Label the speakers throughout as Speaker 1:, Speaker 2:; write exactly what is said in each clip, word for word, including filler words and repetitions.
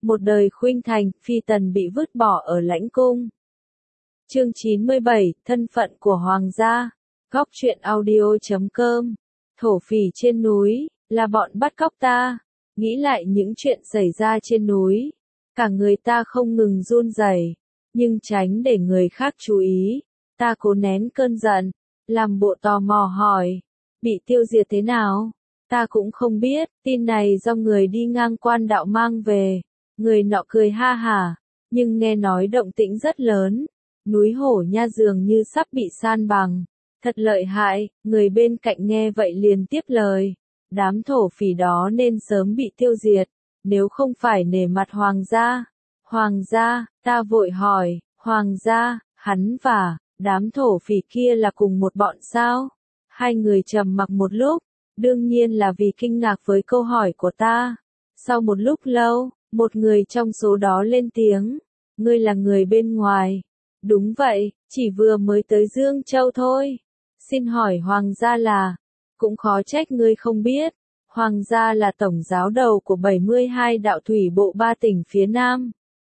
Speaker 1: Một đời khuynh thành, phi tần bị vứt bỏ ở lãnh cung. Chương chín mươi bảy, thân phận của hoàng gia. Góc truyện audio chấm com. Thổ phỉ trên núi, là bọn bắt cóc ta. Nghĩ lại những chuyện xảy ra trên núi, cả người ta không ngừng run rẩy, nhưng tránh để người khác chú ý, ta cố nén cơn giận, làm bộ tò mò hỏi, bị tiêu diệt thế nào? Ta cũng không biết, tin này do người đi ngang quan đạo mang về. Người nọ cười ha hả, nhưng nghe nói động tĩnh rất lớn, núi Hổ Nha dường như sắp bị san bằng. Thật lợi hại, người bên cạnh nghe vậy liền tiếp lời. Đám thổ phỉ đó nên sớm bị tiêu diệt, nếu không phải nể mặt hoàng gia. Hoàng gia, ta vội hỏi, hoàng gia, hắn và đám thổ phỉ kia là cùng một bọn sao? Hai người trầm mặc một lúc, đương nhiên là vì kinh ngạc với câu hỏi của ta. Sau một lúc lâu, một người trong số đó lên tiếng, ngươi là người bên ngoài. Đúng vậy, chỉ vừa mới tới Dương Châu thôi. Xin hỏi hoàng gia là, cũng khó trách ngươi không biết, hoàng gia là tổng giáo đầu của bảy mươi hai đạo thủy bộ ba tỉnh phía Nam.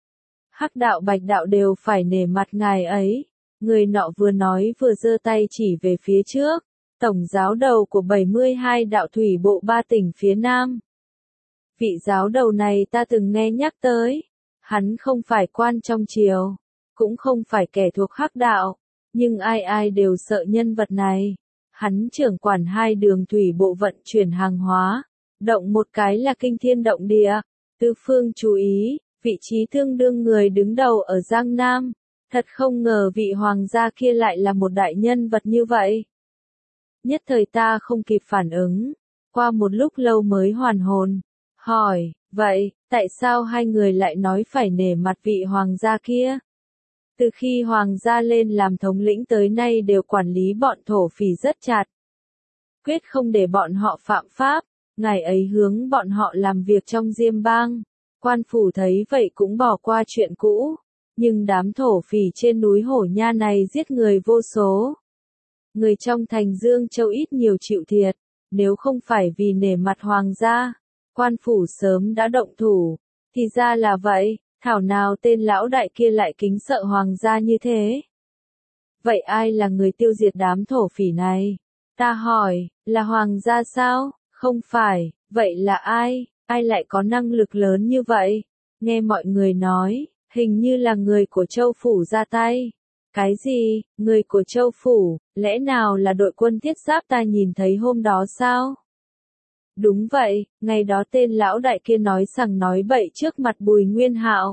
Speaker 1: Hắc đạo Bạch đạo đều phải nể mặt ngài ấy. Người nọ vừa nói vừa giơ tay chỉ về phía trước, tổng giáo đầu của bảy mươi hai đạo thủy bộ ba tỉnh phía Nam. Vị giáo đầu này ta từng nghe nhắc tới, hắn không phải quan trong triều, cũng không phải kẻ thuộc hắc đạo, nhưng ai ai đều sợ nhân vật này. Hắn trưởng quản hai đường thủy bộ vận chuyển hàng hóa, động một cái là kinh thiên động địa. Tứ phương chú ý, vị trí tương đương người đứng đầu ở Giang Nam. Thật không ngờ vị hoàng gia kia lại là một đại nhân vật như vậy. Nhất thời ta không kịp phản ứng, qua một lúc lâu mới hoàn hồn, hỏi, vậy, tại sao hai người lại nói phải nể mặt vị hoàng gia kia? Từ khi hoàng gia lên làm thống lĩnh tới nay đều quản lý bọn thổ phỉ rất chặt, quyết không để bọn họ phạm pháp, ngài ấy hướng bọn họ làm việc trong Diêm Bang. Quan phủ thấy vậy cũng bỏ qua chuyện cũ, nhưng đám thổ phỉ trên núi Hổ Nha này giết người vô số. Người trong thành Dương Châu ít nhiều chịu thiệt, nếu không phải vì nể mặt hoàng gia, quan phủ sớm đã động thủ. Thì ra là vậy, thảo nào tên lão đại kia lại kính sợ hoàng gia như thế. Vậy ai là người tiêu diệt đám thổ phỉ này? Ta hỏi, là hoàng gia sao? Không phải, vậy là ai? Ai lại có năng lực lớn như vậy? Nghe mọi người nói, hình như là người của Châu Phủ ra tay. Cái gì, người của Châu Phủ, lẽ nào là đội quân thiết giáp ta nhìn thấy hôm đó sao? Đúng vậy, ngày đó tên lão đại kia nói sằng nói bậy trước mặt Bùi Nguyên Hạo.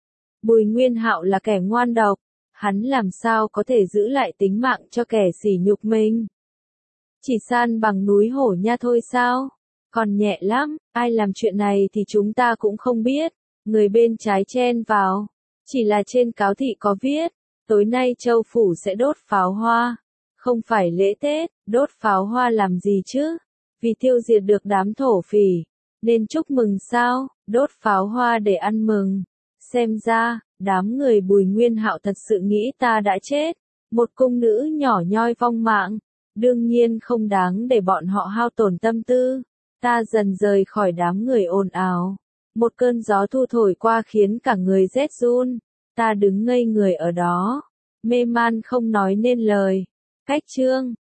Speaker 1: Bùi Nguyên Hạo là kẻ ngoan độc, hắn làm sao có thể giữ lại tính mạng cho kẻ sỉ nhục mình? Chỉ san bằng núi Hổ Nha thôi sao? Còn nhẹ lắm, ai làm chuyện này thì chúng ta cũng không biết. Người bên trái chen vào, chỉ là trên cáo thị có viết, tối nay Châu Phủ sẽ đốt pháo hoa. Không phải lễ Tết, đốt pháo hoa làm gì chứ? Vì tiêu diệt được đám thổ phỉ, nên chúc mừng sao, đốt pháo hoa để ăn mừng. Xem ra, đám người Bùi Nguyên Hạo thật sự nghĩ ta đã chết. Một cung nữ nhỏ nhoi vong mạng, đương nhiên không đáng để bọn họ hao tổn tâm tư. Ta dần rời khỏi đám người ồn ào. Một cơn gió thu thổi qua khiến cả người rét run. Ta đứng ngây người ở đó, mê man không nói nên lời. Cách chương